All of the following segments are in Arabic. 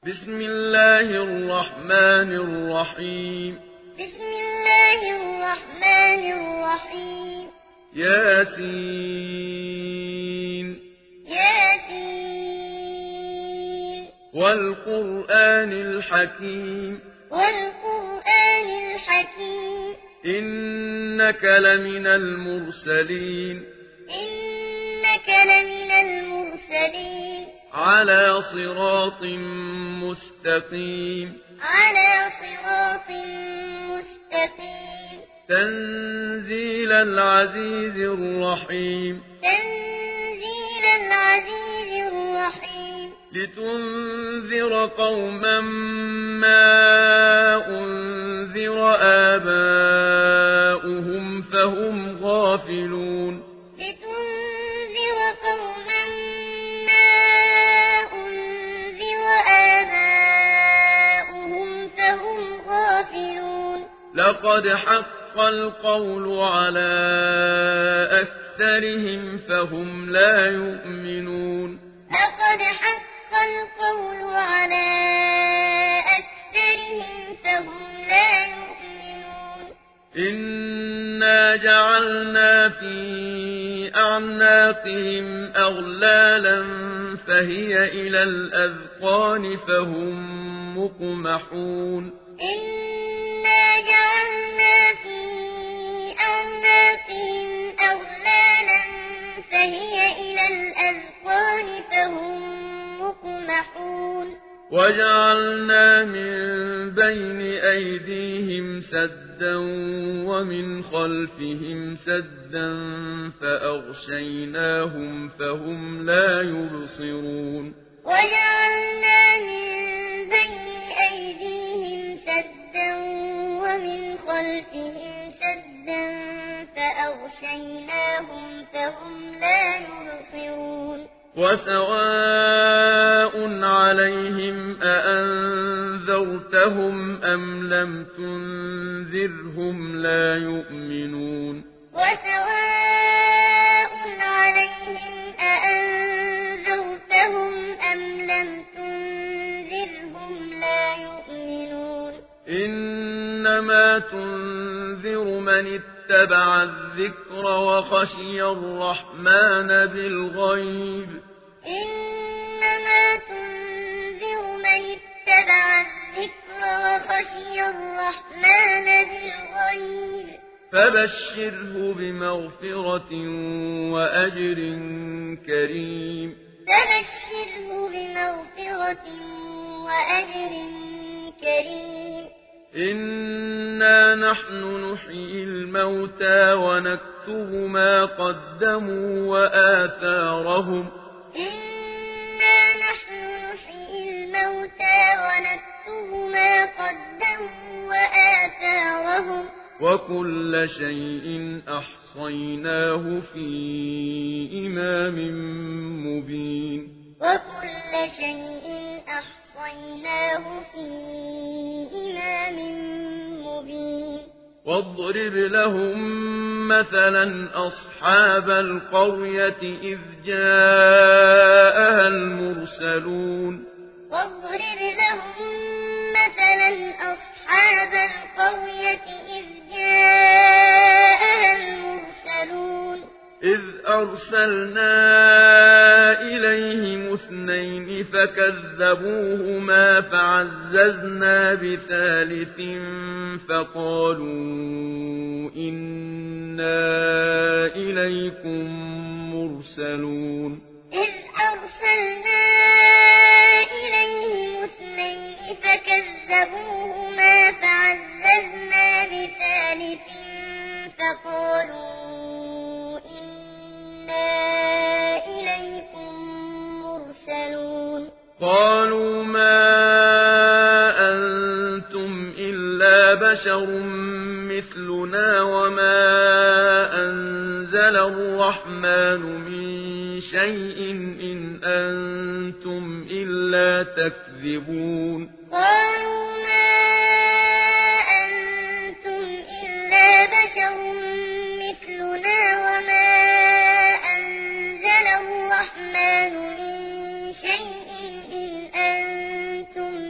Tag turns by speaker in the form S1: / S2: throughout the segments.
S1: بسم الله الرحمن الرحيم
S2: بسم الله الرحمن الرحيم
S1: ياسين
S2: ياسين
S1: والقرآن الحكيم
S2: والقرآن الحكيم
S1: إنك لمن المرسلين
S2: إنك لمن المرسلين
S1: على صراط مستقيم
S2: على صراط مستقيم
S1: تنزيل العزيز الرحيم
S2: تنزيل العزيز الرحيم
S1: لتنذر قوما ما أنذر آباؤهم فهم غافلون
S2: لتنذر قوما ما أنذر آباؤهم فهم غافلون
S1: لقد حق القول على أكثرهم فهم لا يؤمنون
S2: لقد حق القول على أكثرهم فهم لا يؤمنون
S1: إنا جعلنا في أعناقهم أغلالا فهي إلى الأذقان فهم مقمحون
S2: إنا جعلنا في أعناقهم أغلالا فهي إلى الأذقان فهم مقمحون
S1: وجعلنا من بين أيديهم سدا ومن خلفهم سدا فأغشيناهم فهم لا يبصرون
S2: وجعلنا من بين أيديهم سدا ومن خلفهم سدا فأغشيناهم فهم لا يبصرون
S1: وسواء عليهم أأنذرتهم أم لم تنذرهم لا يؤمنون
S2: وسواء عليهم أأنذرتهم أم لم تنذرهم لا يؤمنون
S1: إنما تنذر من اتبع الذكر وخشي الرحمن بالغيب
S2: إنما تنذر من اتبع الذكر وخشي الرحمن بالغيب
S1: فبشره بمغفرة وأجر كريم
S2: فبشره بمغفرة وأجر كريم
S1: إنا نحن نحيي الموتى ونكتب ما قدموا وآثارهم
S2: إنا نحن نحيي الموتى ونكتب ما قدموا وآثارهم
S1: وكل شيء أحصيناه في إمام مبين
S2: وكل شيء أحصيناه في إمام مبين
S1: واضرب لهم مثلا أصحاب القرية إذ جاءها المرسلون
S2: واضرب لهم مثلا أصحاب القرية إذ جاءها المرسلون
S1: إذ أرسلنا إليهم اثنين فكذبوهما فعززنا بثالث فقالوا إنا إليكم مرسلون
S2: إذ أرسلنا إليهم اثنين فكذبوهما فعززنا بثالث فقالوا إنا إليكم مرسلون
S1: قالوا ما أنتم إلا بشر مثلنا وما أنزل الرحمن من شيء إن أنتم إلا تكذبون
S2: قالوا ما أنتم إلا بشر مثلنا وما أنزل الرحمن من شيء إن أنتم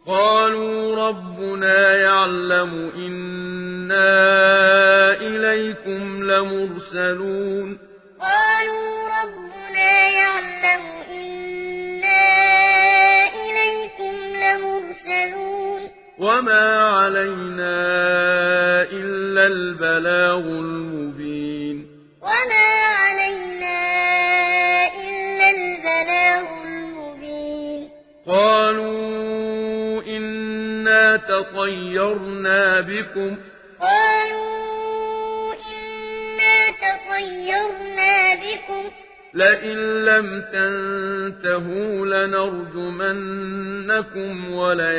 S1: قالوا ربنا يعلم إنا إليكم لمرسلون
S2: قالوا ربنا يعلم إنا إليكم لمرسلون
S1: وما علينا إلا البلاغ المبين
S2: وما علينا إلا البلاغ المبين
S1: قالوا إنا تطيرنا بكم
S2: قالوا إنا تطيرنا بكم
S1: لئن لم تنتهوا لنرجمنكم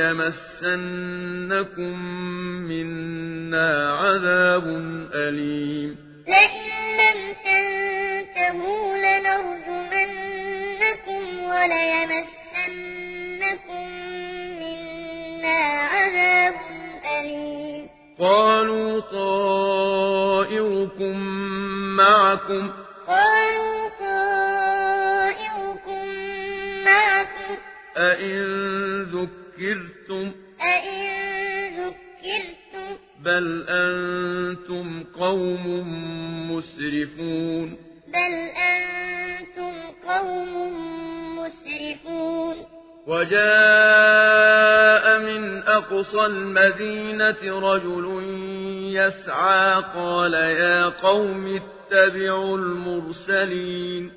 S1: وليمسنكم منا عذاب أليم
S2: لئن لم تنتهوا لنرجمنكم وليمسنكم منا عذاب أليم
S1: قالوا طائركم معكم
S2: قالوا طائركم معكم
S1: أئن ذكرتم بل أنتم قوم مسرفون وجاء من أقصى المدينة رجل يسعى قال يا قوم اتبعوا المرسلين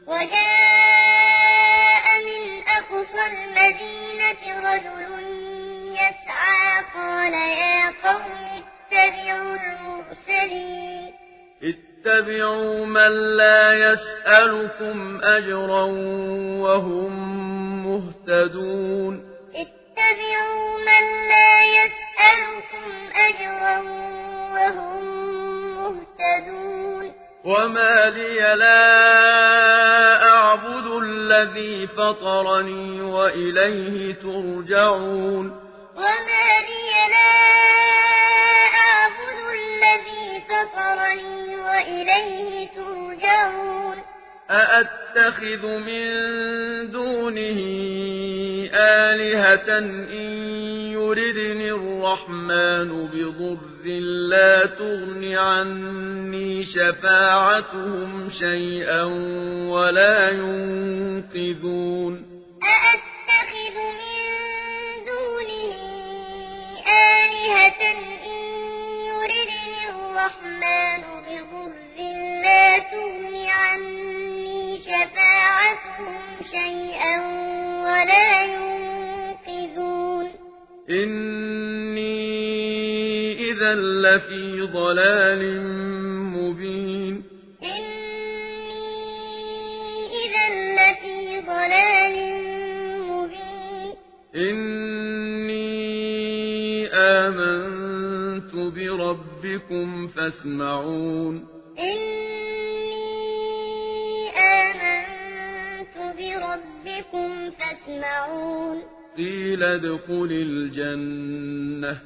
S2: وجاء من أقصى المدينة رجل يسعى قال يا قوم اتبعوا المرسلين
S1: اتبعوا من لا يسألكم أجرا وهم مهتدون
S2: اتبعوا من لا يسألكم أجرا وهم مهتدون
S1: وما لي لا أعبد الذي فطرني وإليه ترجعون
S2: وما لي لا أعبد الذي فطرني وإليه ترجعون
S1: أأتخذ من دونه آلهة إن يردني الرحمن بضر لا تغن عني شفاعتهم شيئا ولا ينقذون
S2: أأتخذ من دونه آلهة إن يردني الرحمن بضر لا تغن عني شفاعتهم شيئا ولا ينقذون
S1: إني إذا لفي ضلال مبين إني آمنت بربكم فاسمعون قيل ادخل الجنة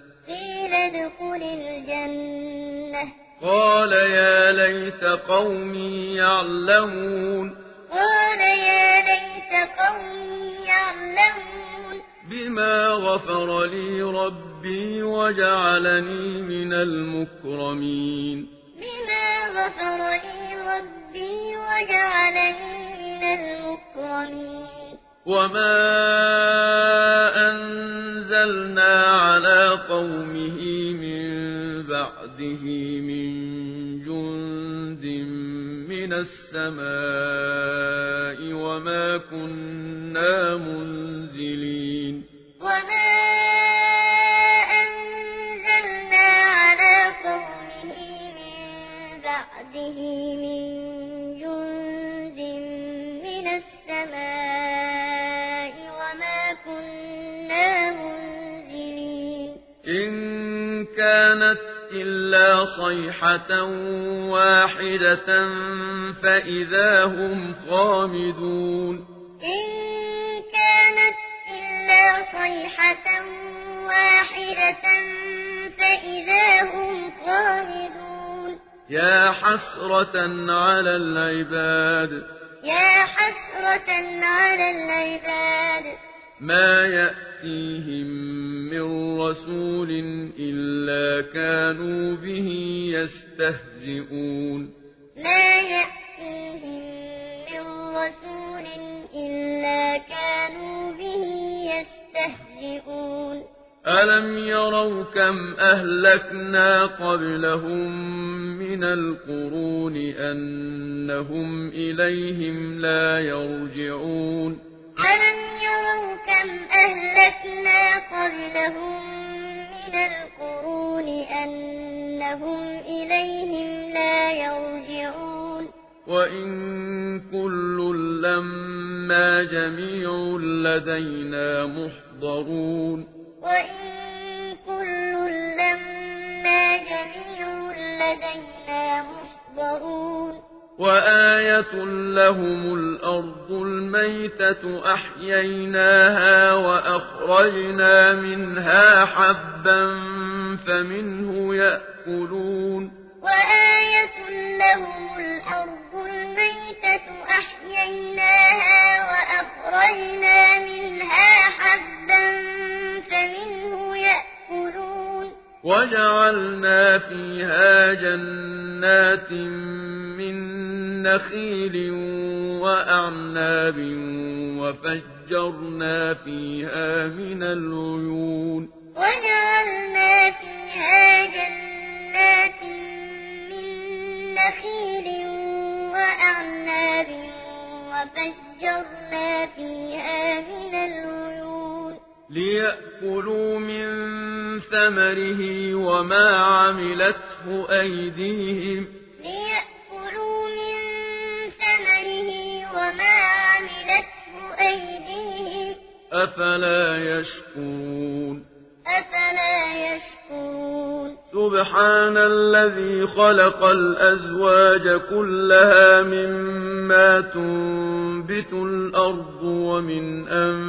S1: قال يا ليت قومي يعلمون بما غفر لي ربي وجعلني من المكرمين وما أنزلنا على قومه من بعده من جند من السماء وما كنا منزلين
S2: وما أنزلنا على قومه من بعده من جند من السماء وما كنا منزلين
S1: إن كانت إلا صيحة واحدة فإذا هم خامدون
S2: إن كانت إلا صيحة واحدة فإذا هم خامدون
S1: يا حسرة على العباد
S2: ما
S1: يأتيهم من رسول إلا كانوا به يستهزئون
S2: ما يأتيهم من رسول إلا كانوا به يستهزئون
S1: ألم يروا كم أهلكنا قبلهم من القرون أنهم إليهم لا يرجعون
S2: ألم يروا كم أهلكنا قبلهم من القرون أنهم إليهم لا يرجعون
S1: وإن كل لما جميع لدينا محضرون
S2: وإن كل لما جميع لدينا محضرون
S1: وآية لهم الأرض الميتة أحييناها وأخرجنا منها حبا فمنه يأكلون
S2: وآية لهم الأرض الميتة أحييناها وأخرجنا منها حبا فمنه يأكلون
S1: وجعلنا فيها جنات من نخيل وأعناب وفجرنا فيها من العيون
S2: وجعلنا فيها جنات من نخيل وأعناب وفجرنا فيها من العيون
S1: ليأكلوا من ثمره وما عملته أيديهم
S2: ليأكلوا من ثمره وما عملته أيديهم
S1: أفلا يشكرون
S2: أفلا يشكرون
S1: سبحان الذي خلق الأزواج كلها مما تنبت الأرض ومن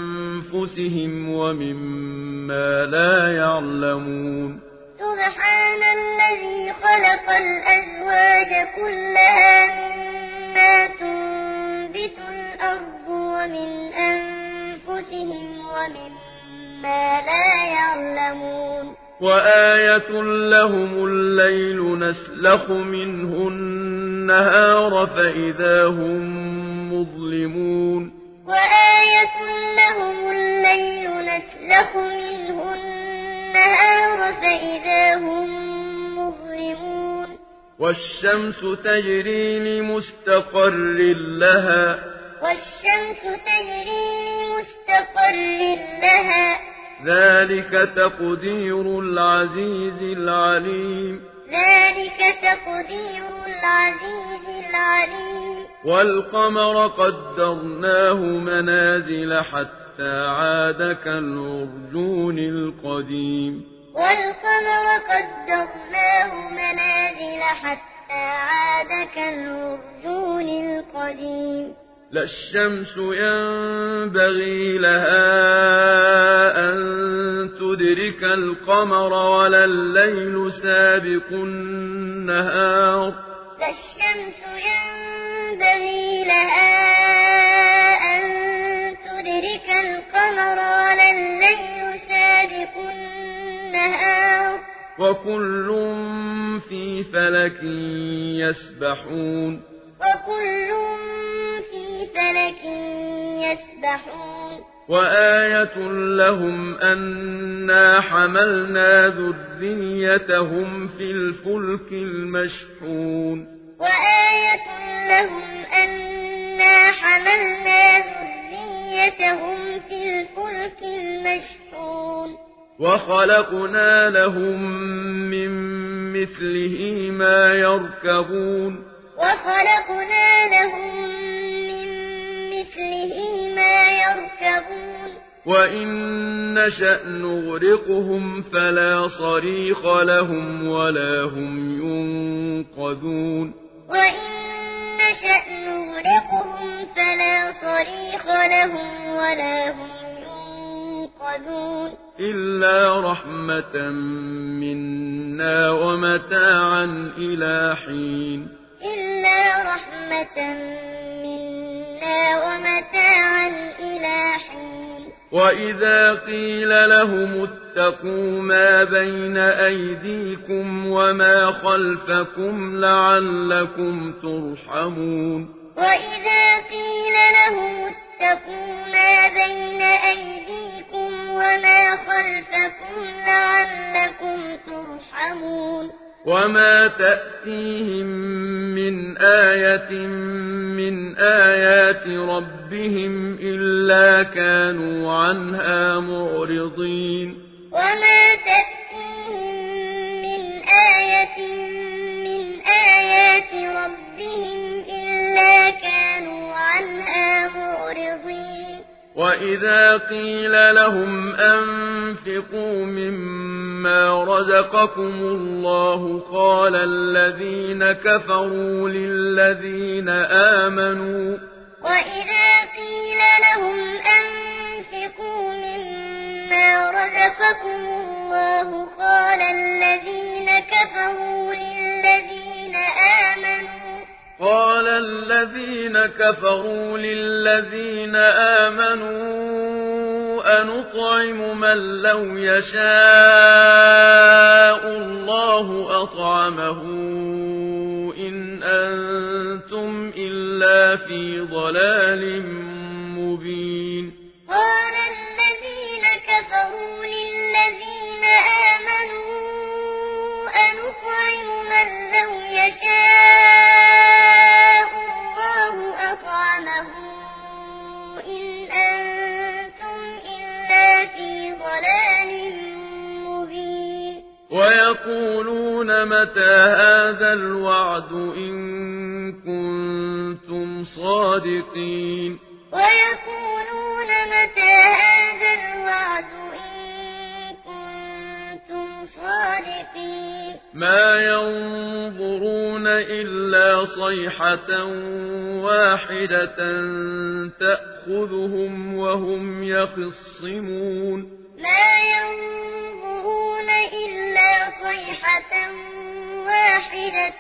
S1: أنفسهم ومما لا يعلمون
S2: سبحان الذي خلق الأزواج كلها مما تنبت الأرض ومن أنفسهم ومما لا يعلمون
S1: وآية لهم الليل نسلخ منه النهار فإذا هم مظلمون
S2: وآية لهم الليل نسلخ منه النهار فإذا هم مظلمون
S1: والشمس تجري لمستقر لها
S2: والشمس تجري لمستقر لها
S1: ذلك تقدير العزيز العليم
S2: ذلك تقدير العزيز العليم
S1: والقمر قدرناه منازل حتى عاد كالعرجون القديم
S2: والقمر قدرناه منازل حتى عاد كالعرجون القديم
S1: لا الشمس ينبغي لها أن تدرك القمر ولا الليل سابق النهار
S2: لا الشمس ينبغي لها أن تدرك القمر ولا الليل سابق النهار
S1: وكل في فلك يسبحون
S2: وكل في فلك يسبحون
S1: وآية لهم أنا حملنا ذريتهم في الفلك المشحون
S2: وآية لهم أنا حملنا ذريتهم في الفلك المشحون
S1: وخلقنا لهم من مثله ما يركبون
S2: وخلقنا لهم من مثله ما يركبون
S1: وإن نشأ نغرقهم فلا صريخ لهم ولا هم ينقذون
S2: وإن نشأ نغرقهم فلا صريخ لهم ولا هم ينقذون
S1: إلا رحمة منا ومتاعا إلى حين
S2: إلا رحمة منا ومتاعا إلى حين
S1: وإذا قيل لهم اتقوا ما بين أيديكم وما خلفكم لعلكم ترحمون
S2: وإذا قيل لهم اتقوا ما بين أيديكم وما خلفكم لعلكم ترحمون
S1: وما تأتيهم من آية من آيات ربهم إلا كانوا عنها معرضين
S2: وما تأتيهم من آية من آيات ربهم إلا كانوا عنها معرضين
S1: وإذا قيل لهم أنفقوا مما رزقكم الله قال الذين كفروا للذين آمنوا
S2: وإذا قيل لهم أنفقوا مما رزقكم الله قال الذين كفروا للذين آمنوا أنطعم من لو يشاء الله أطعمه إن أنتم إلا في ضلال مبين قال الذين كفروا للذين آمنوا أنطعم من لو يشاء الله أطعمه إن أنتم إلا في ضلال مبين
S1: ويقولون متى هذا الوعد إن كنتم صادقين
S2: ويقولون متى هذا الوعد إن كنتم صادقين
S1: ما ينظرون إلا صيحة واحدة تأخذهم وهم يخصمون
S2: ما ينظرون إلا صيحة واحدة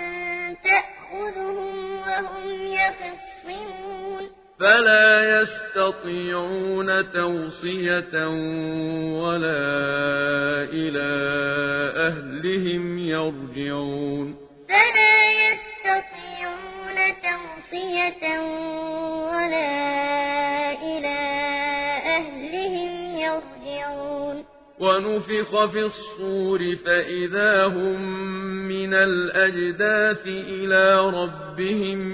S2: تأخذهم وهم يخصمون
S1: فلا يستطيعون توصية ولا إلى أهلهم يرجعون
S2: فلا يستطيعون توصية ولا إلى أهلهم يرجعون
S1: ونفخ في الصور فإذا هم من الأجداث إلى ربهم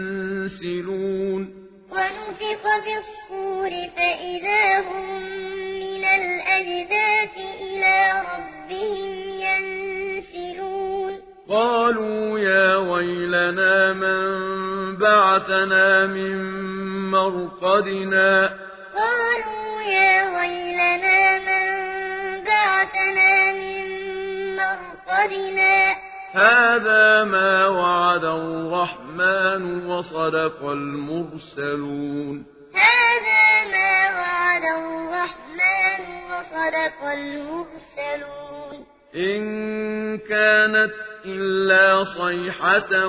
S1: ينسلون
S2: ونفخ في الصور فإذا هم من الأجداث إلى ربهم ينسلون
S1: قالوا يا ويلنا من بعثنا من مرقدنا
S2: قالوا يا ويلنا من بعثنا من مرقدنا
S1: هذا ما وعد الرحمن وصدق المرسلون
S2: هذا ما وعد الرحمن وصدق المرسلون
S1: إن كانت إلا صيحة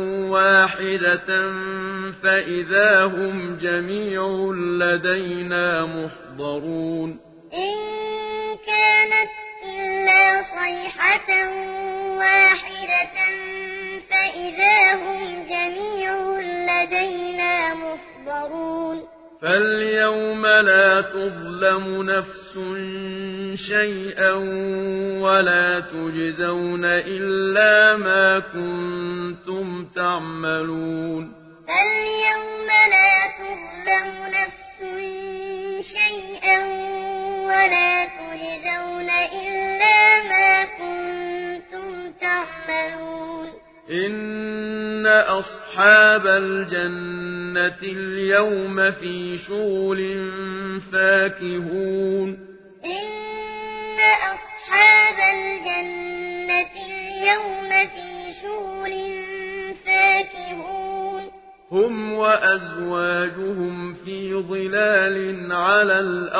S1: واحدة فإذا هم جميع لدينا محضرون
S2: إن كانت إلا صيحة واحدة فإذا هم جميع لدينا محضرون
S1: فاليوم لا تظلم نفس شيئا ولا تجزون إلا ما كنتم تعملون
S2: فاليوم لا تظلم نفس شيئا ولا تجزون إلا ما كنتم تعملون
S1: إن أصحاب الجنة اليوم في شغل فاكهون
S2: إن أصحاب الجنة اليوم في شغل فاكهون
S1: هم وأزواجهم في ظلال على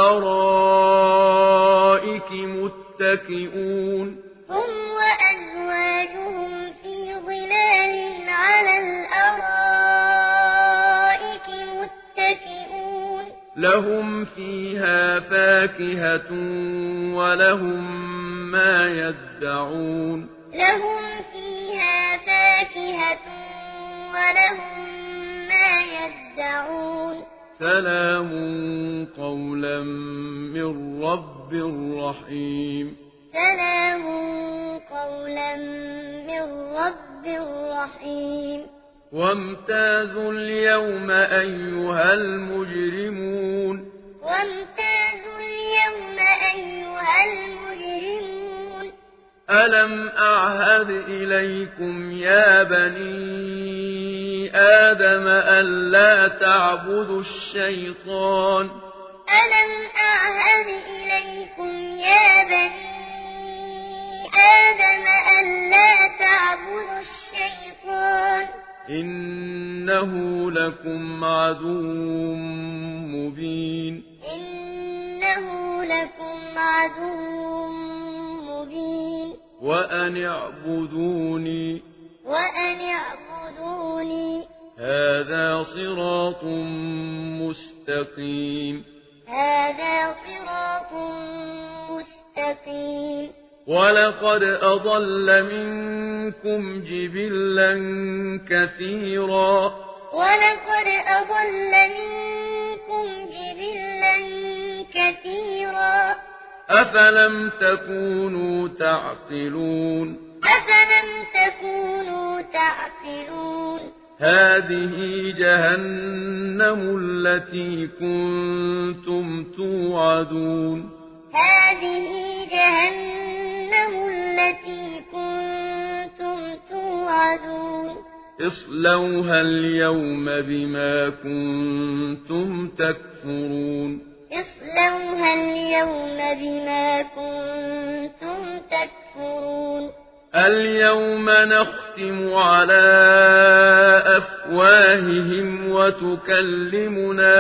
S1: الأرائك متكئون
S2: هم وأزواجهم في ظلال على الأرائك متكئون
S1: لهم فيها فيها فاكهة ولهم ما يدعون
S2: لهم فيها فاكهة ولهم ما يدعون
S1: سلام قولا من رب رحيم
S2: سلام قولا من رب رحيم
S1: وامتازوا اليوم أيها المجرمون
S2: وامتازوا اليوم أيها المجرمون
S1: ألم أعهد إليكم يا بني آدم ألا تعبدوا الشيطان
S2: ألم أعهد إليكم يا بني آدم ألا تعبدوا الشيطان
S1: إنه لكم عدو مبين
S2: إنه لكم عدو مبين
S1: وأن اعبدوني هذا صراط مستقيم
S2: هذا صراط مستقيم
S1: ولقد أضل منكم جبلا كثيرا
S2: ولقد أضل منكم جبلا كثيرا
S1: أفلم تكونوا تعقلون
S2: أفلم تكونوا تعقلون
S1: هذه جهنم التي كنتم توعدون
S2: هذه جهنم التي كنتم توعدون
S1: اصلوها اليوم بما كنتم تكفرون
S2: اصلوها اليوم بما كنتم تكفرون
S1: اليوم نختم على أفواههم وتكلمنا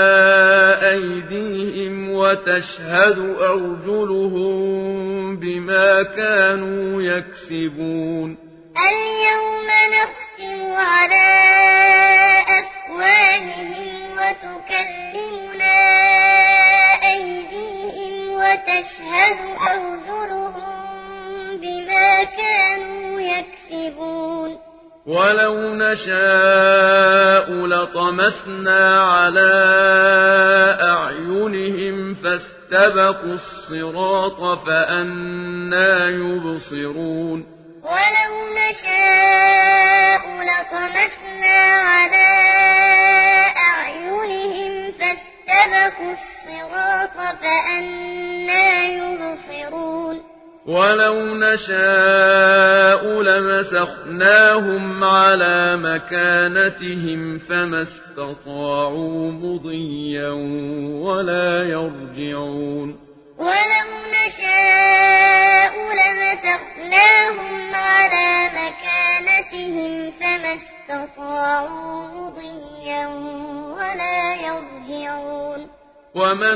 S1: أيديهم وتشهد أرجلهم بما كانوا يكسبون
S2: اليوم نختم على أفواههم وتكلمنا أيديهم وتشهد أرجلهم بما كانوا يكسبون
S1: ولو نشاء لطمسنا على أعينهم فاستبقوا الصراط فأنى يبصرون
S2: ولو نشاء لطمسنا على أعينهم فاستبقوا الصراط فأنى يبصرون
S1: ولو نشاء لمسخناهم على مكانتهم فما استطاعوا مضيا ولا يرجعون
S2: ولو نشاء لمسخناهم على مكانتهم فما استطاعوا مضيا ولا يرجعون
S1: ومن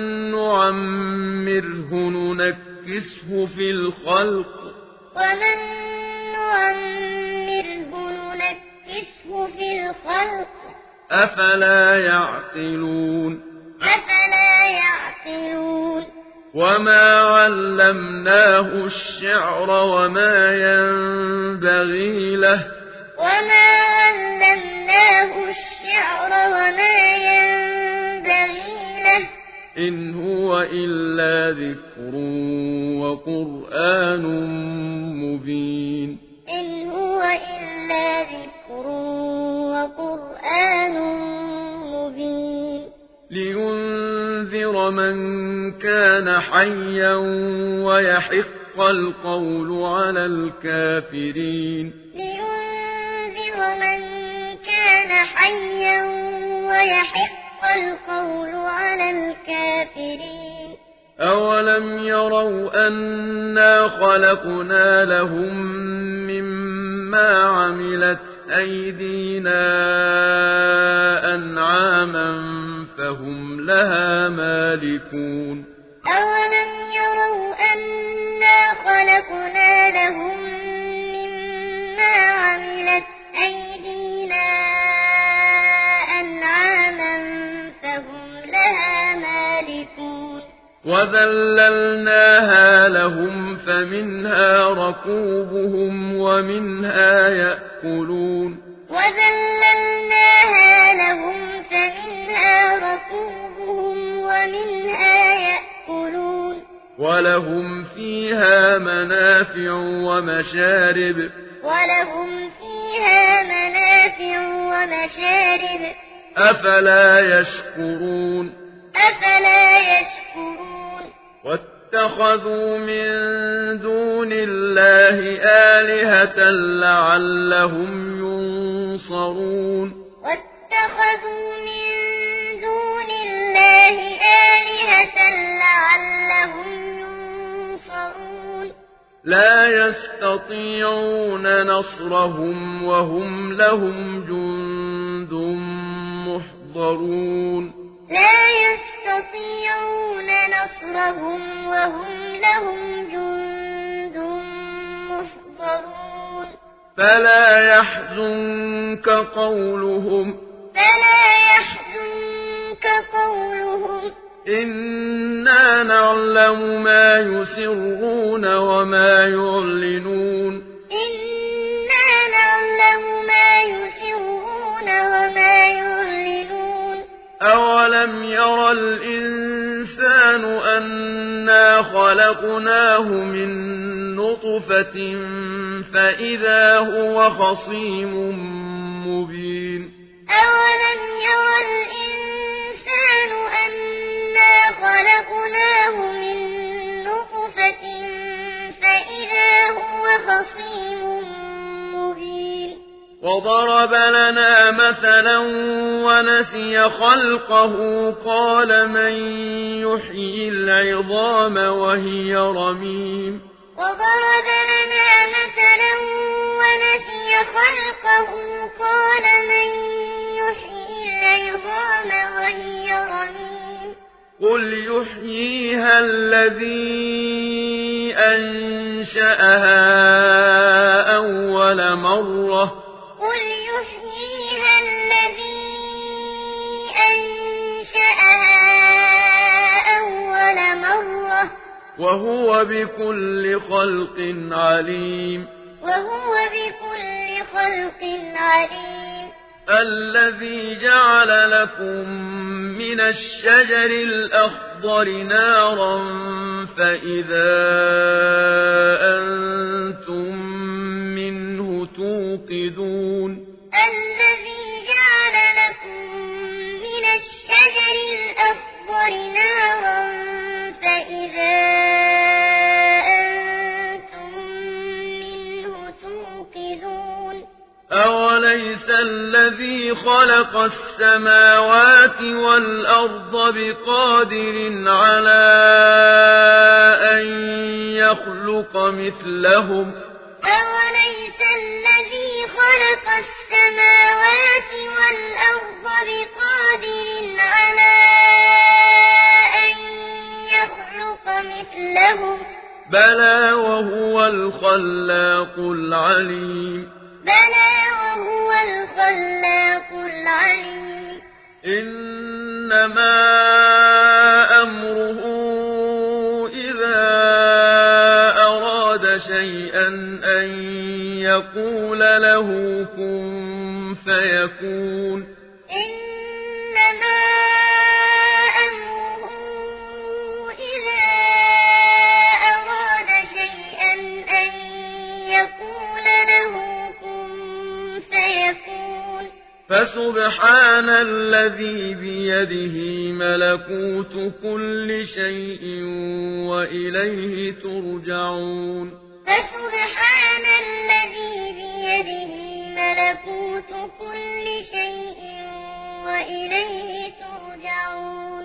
S1: نعمره ننكسه في الخلق
S2: ومن نعمره ننكسه في الخلق
S1: أفلا يعقلون وما علمناه الشعر وما ينبغي له إن هو إلا ذكر وقرآن مبين لينذر من كان حيا ويحق القول على الكافرين أولم يروا أنا خلقنا لهم مما عملت أيدينا أنعاما فهم لها مالكون
S2: أولم يروا أنا خلقنا لهم مما عملت أيدينا أنعاما فهم لها مالكون
S1: وَذَلَّلْنَاهَا لَهُمْ فَمِنْهَا رَكُوبُهُمْ وَمِنْهَا يَأْكُلُونَ
S2: وَذَلَّلْنَاهَا لَهُمْ فَمِنْهَا رَكُوبُهُمْ وَمِنْهَا يَأْكُلُونَ
S1: وَلَهُمْ فِيهَا مَنَافِعُ وَمَشَارِبُ
S2: وَلَهُمْ فِيهَا مَنَافِعُ وَمَشَارِبُ
S1: أَفَلَا يَشْكُرُونَ
S2: أَفَلَا يَشْكُرُونَ
S1: وَاتَّخَذُوا مِن دُونِ اللَّهِ آلِهَةً لَّعَلَّهُمْ يُنصَرُونَ
S2: وَاتَّخَذُوا مِن دُونِ اللَّهِ آلِهَةً لَّعَلَّهُمْ يُنصَرُونَ
S1: لَا يَسْتَطِيعُونَ نَصْرَهُمْ وَهُمْ لَهُمْ جُندٌ مُّحْضَرُونَ
S2: لا يستطيعون نصرهم وهم لهم جند محضرون
S1: فلا يحزنك قولهم إنا نعلم ما يسرون وما يعلنون
S2: إنا نعلم ما يسرون وما يعلنون
S1: أَوَلَمْ يَرَ الْإِنسَانُ أَنَّا خَلَقْنَاهُ مِن نُّطْفَةٍ فَإِذَا هُوَ خَصِيمٌ مُّبِينٌ
S2: أَوَلَمْ يَرَ الْإِنسَانُ أَنَّا خَلَقْنَاهُ مِن نُّطْفَةٍ فَإِذَا هُوَ خَصِيمٌ مُّبِينٌ
S1: وَضَرَبَ لَنَا مَثَلًا وَنَسِيَ خَلْقَهُ قَالَ مَن يُحْيِي الْعِظَامَ وَهِيَ رَمِيمٌ
S2: وَضَرَبَ لَنَا مَثَلًا وَنَسِيَ خَلْقَهُ قَالَ مَن يُحْيِي الْعِظَامَ وَهِيَ رَمِيمٌ
S1: قُلْ يُحْيِيهَا الَّذِي أَنشَأَهَا أَوَّلَ مَرَّةٍ
S2: قُلْ يُحْيِيهَا الَّذِي أَنشَأَهَا أَوَّلَ مَرَّةٍ
S1: وَهُوَ بِكُلِّ خَلْقٍ عَلِيمٌ الَّذِي جَعَلَ لَكُم مِّنَ الشَّجَرِ الْأَخْضَرِ نَارًا فَإِذَا أَنتُم مِّنْهُ تُوقِدُونَ
S2: الَّذِي جَعَلَ لَكُم مِّنَ الشَّجَرِ الْأَخْضَرِ نَارًا فَإِذَا أَنتُم مِّنْهُ تُوقِدُونَ
S1: أَوَلَيْسَ الَّذِي خَلَقَ السَّمَاوَاتِ وَالْأَرْضَ بِقَادِرٍ عَلَىٰ أَن يَخْلُقَ مِثْلَهُمْ
S2: أَوَلَيْسَ الَّذِي خَلَقَ السَّمَاوَاتِ وَالْأَرْضَ بِقَادِرٍ عَلَىٰ أَن يَخْلُقَ مِثْلَهُم
S1: بَلَىٰ وَهُوَ الْخَلَّاقُ الْعَلِيمُ إِنَّمَا أَمْرُهُ إِذَا أَرَادَ شَيْئًا أَن يَقُولَ لَهُ كُن فَيَكُونُ
S2: إِنَّمَا أَمْرُهُ إِذَا أَرَادَ شَيْئًا أَن يَقُولَ لَهُ كُن فَيَكُونُ
S1: فَسُبْحَانَ الَّذِي بِيَدِهِ مَلَكُوتُ كُلِّ شَيْءٍ وَإِلَيْهِ تُرْجَعُونَ
S2: فَسُبْحَانَ الَّذِي بِيَدِهِ مَلَكُوتُ كُلِّ شَيْءٍ وَإِلَيْهِ تُرْجَعُونَ